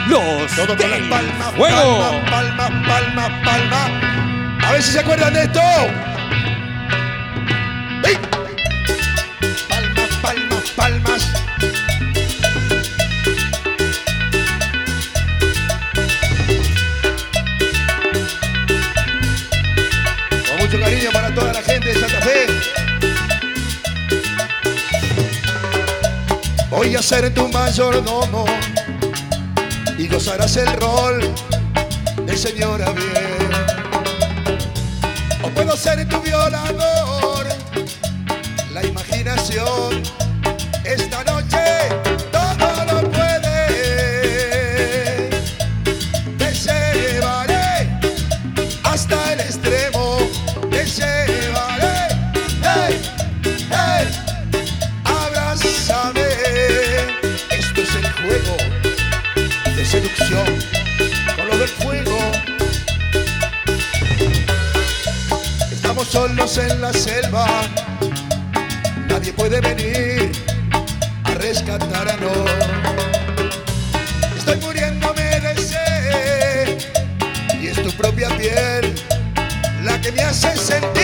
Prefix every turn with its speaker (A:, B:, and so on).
A: Los
B: Todo con las
A: del
B: palmas,
A: fuego.
B: palmas, palmas, palmas, palmas. A ver si se acuerdan de esto. ¡Ey! Palmas, palmas, palmas. Con mucho cariño para toda la gente de Santa Fe. Voy a ser tu mayordomo y gozarás el rol de señora bien. O puedo ser tu violador, la imaginación esta noche todo lo puede. Te llevaré hasta el extremo, te llevaré, hey, hey, abrázame. Esto es el juego de seducción con lo del fuego. Estamos solos en la selva, nadie puede venir a rescatarnos. Estoy muriéndome de sed y es tu propia piel la que me hace sentir